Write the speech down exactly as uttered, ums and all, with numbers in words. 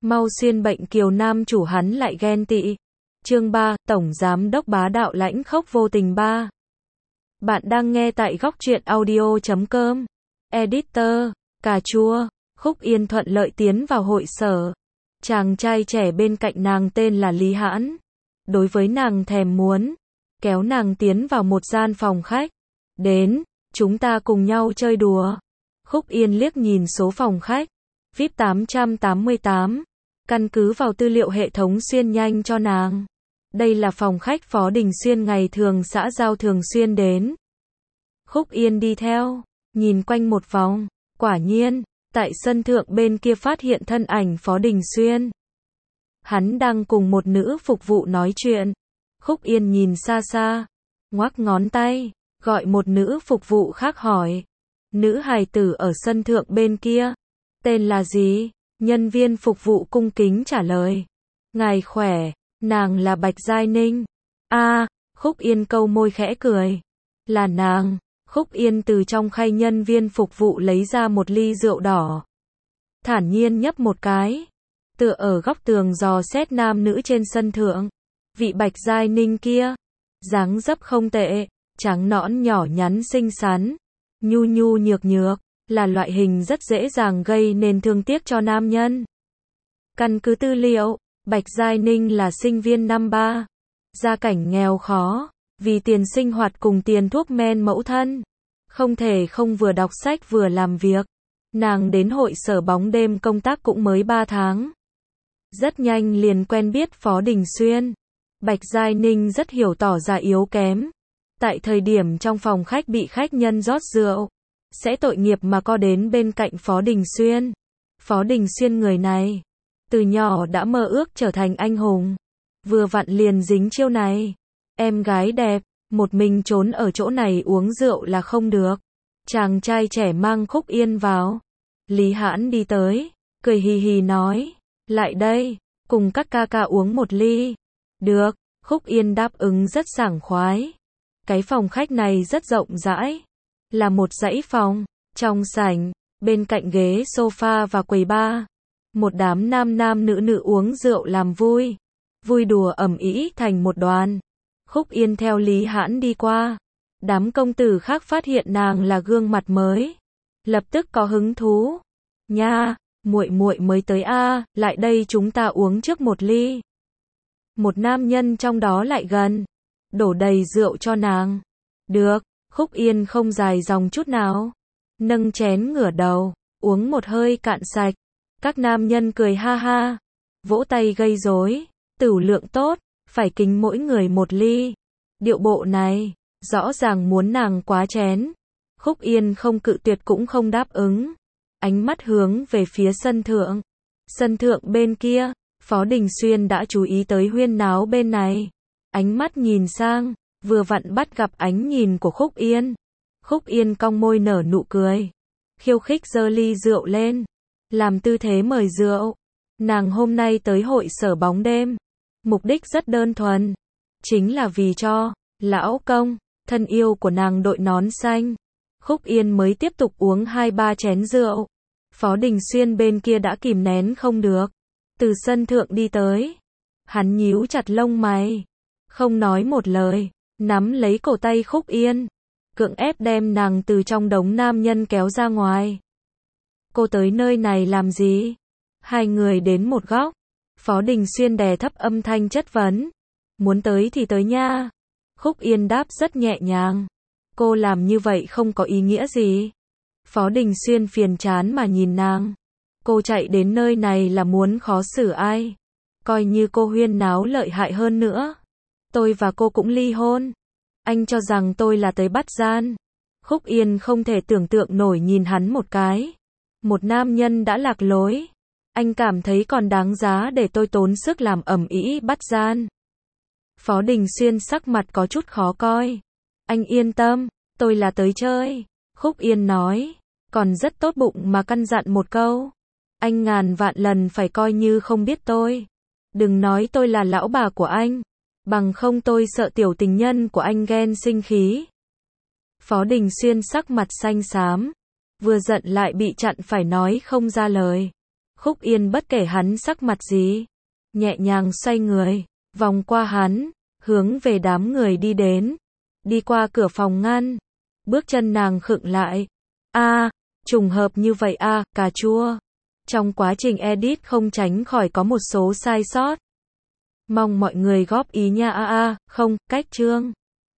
Mau xuyên bệnh kiều nam chủ hắn lại ghen tị. Chương ba, Tổng Giám Đốc bá đạo lãnh khốc vô tình ba. Bạn đang nghe tại góc truyện audio chấm com. Editor, cà chua, Khúc Yên thuận lợi tiến vào hội sở. Chàng trai trẻ bên cạnh nàng tên là Lý Hãn. Đối với nàng thèm muốn, kéo nàng tiến vào một gian phòng khách. Đến, chúng ta cùng nhau chơi đùa. Khúc Yên liếc nhìn số phòng khách. vê i pê tám trăm tám mươi tám. Căn cứ vào tư liệu hệ thống xuyên nhanh cho nàng. Đây là phòng khách Phó Đình Xuyên ngày thường xã giao thường xuyên đến. Khúc Yên đi theo, nhìn quanh một vòng. Quả nhiên, tại sân thượng bên kia phát hiện thân ảnh Phó Đình Xuyên. Hắn đang cùng một nữ phục vụ nói chuyện. Khúc Yên nhìn xa xa, ngoắc ngón tay, gọi một nữ phục vụ khác hỏi. Nữ hài tử ở sân thượng bên kia, tên là gì? Nhân viên phục vụ cung kính trả lời. Ngài khỏe, nàng là Bạch Giai Ninh. A, à, Khúc Yên câu môi khẽ cười. Là nàng. Khúc Yên từ trong khay nhân viên phục vụ lấy ra một ly rượu đỏ. Thản nhiên nhấp một cái. Tựa ở góc tường dò xét nam nữ trên sân thượng. Vị Bạch Giai Ninh kia, dáng dấp không tệ, trắng nõn nhỏ nhắn xinh xắn, nhu nhu nhược nhược, là loại hình rất dễ dàng gây nên thương tiếc cho nam nhân. Căn cứ tư liệu, Bạch Giai Ninh là sinh viên năm ba, gia cảnh nghèo khó, vì tiền sinh hoạt cùng tiền thuốc men mẫu thân, không thể không vừa đọc sách vừa làm việc. Nàng đến hội sở bóng đêm công tác cũng mới ba tháng. Rất nhanh liền quen biết Phó Đình Xuyên. Bạch Giai Ninh rất hiểu tỏ ra yếu kém. Tại thời điểm trong phòng khách bị khách nhân rót rượu, sẽ tội nghiệp mà co đến bên cạnh Phó Đình Xuyên. Phó Đình Xuyên người này, từ nhỏ đã mơ ước trở thành anh hùng. Vừa vặn liền dính chiêu này. Em gái đẹp, một mình trốn ở chỗ này uống rượu là không được. Chàng trai trẻ mang Khúc Yên vào. Lý Hãn đi tới, cười hì hì nói. Lại đây, cùng các ca ca uống một ly. Được, Khúc Yên đáp ứng rất sảng khoái. Cái phòng khách này rất rộng rãi. Là một dãy phòng, trong sảnh, bên cạnh ghế sofa và quầy bar. Một đám nam nam nữ nữ uống rượu làm vui. Vui đùa ầm ĩ thành một đoàn. Khúc Yên theo Lý Hãn đi qua. Đám công tử khác phát hiện nàng là gương mặt mới. Lập tức có hứng thú. Nha, muội muội mới tới a, lại đây chúng ta uống trước một ly. Một nam nhân trong đó lại gần, đổ đầy rượu cho nàng. Được, Khúc Yên không dài dòng chút nào. Nâng chén ngửa đầu, uống một hơi cạn sạch. Các nam nhân cười ha ha, vỗ tay gây rối. Tửu lượng tốt, phải kính mỗi người một ly. Điệu bộ này, rõ ràng muốn nàng quá chén. Khúc Yên không cự tuyệt cũng không đáp ứng. Ánh mắt hướng về phía sân thượng. Sân thượng bên kia, Phó Đình Xuyên đã chú ý tới huyên náo bên này. Ánh mắt nhìn sang, vừa vặn bắt gặp ánh nhìn của Khúc Yên. Khúc Yên cong môi nở nụ cười. Khiêu khích giơ ly rượu lên. Làm tư thế mời rượu. Nàng hôm nay tới hội sở bóng đêm. Mục đích rất đơn thuần. Chính là vì cho lão công, thân yêu của nàng đội nón xanh. Khúc Yên mới tiếp tục uống hai ba chén rượu. Phó Đình Xuyên bên kia đã kìm nén không được. Từ sân thượng đi tới. Hắn nhíu chặt lông mày. Không nói một lời. Nắm lấy cổ tay Khúc Yên. Cưỡng ép đem nàng từ trong đống nam nhân kéo ra ngoài. Cô tới nơi này làm gì? Hai người đến một góc. Phó Đình Xuyên đè thấp âm thanh chất vấn. Muốn tới thì tới nha. Khúc Yên đáp rất nhẹ nhàng. Cô làm như vậy không có ý nghĩa gì. Phó Đình Xuyên phiền chán mà nhìn nàng. Cô chạy đến nơi này là muốn khó xử ai? Coi như cô huyên náo lợi hại hơn nữa. Tôi và cô cũng ly hôn. Anh cho rằng tôi là tới bắt gian. Khúc Yên không thể tưởng tượng nổi nhìn hắn một cái. Một nam nhân đã lạc lối. Anh cảm thấy còn đáng giá để tôi tốn sức làm ầm ĩ bắt gian. Phó Đình Xuyên sắc mặt có chút khó coi. Anh yên tâm, tôi là tới chơi. Khúc Yên nói. Còn rất tốt bụng mà căn dặn một câu. Anh ngàn vạn lần phải coi như không biết tôi. Đừng nói tôi là lão bà của anh. Bằng không tôi sợ tiểu tình nhân của anh ghen sinh khí. Phó Đình Xuyên sắc mặt xanh xám. Vừa giận lại bị chặn phải nói không ra lời. Khúc Yên bất kể hắn sắc mặt gì, nhẹ nhàng xoay người, vòng qua hắn, hướng về đám người đi đến, đi qua cửa phòng ngăn, bước chân nàng khựng lại. A, trùng hợp như vậy a, cà chua. Trong quá trình edit không tránh khỏi có một số sai sót. Mong mọi người góp ý nha a a, không, cách chương.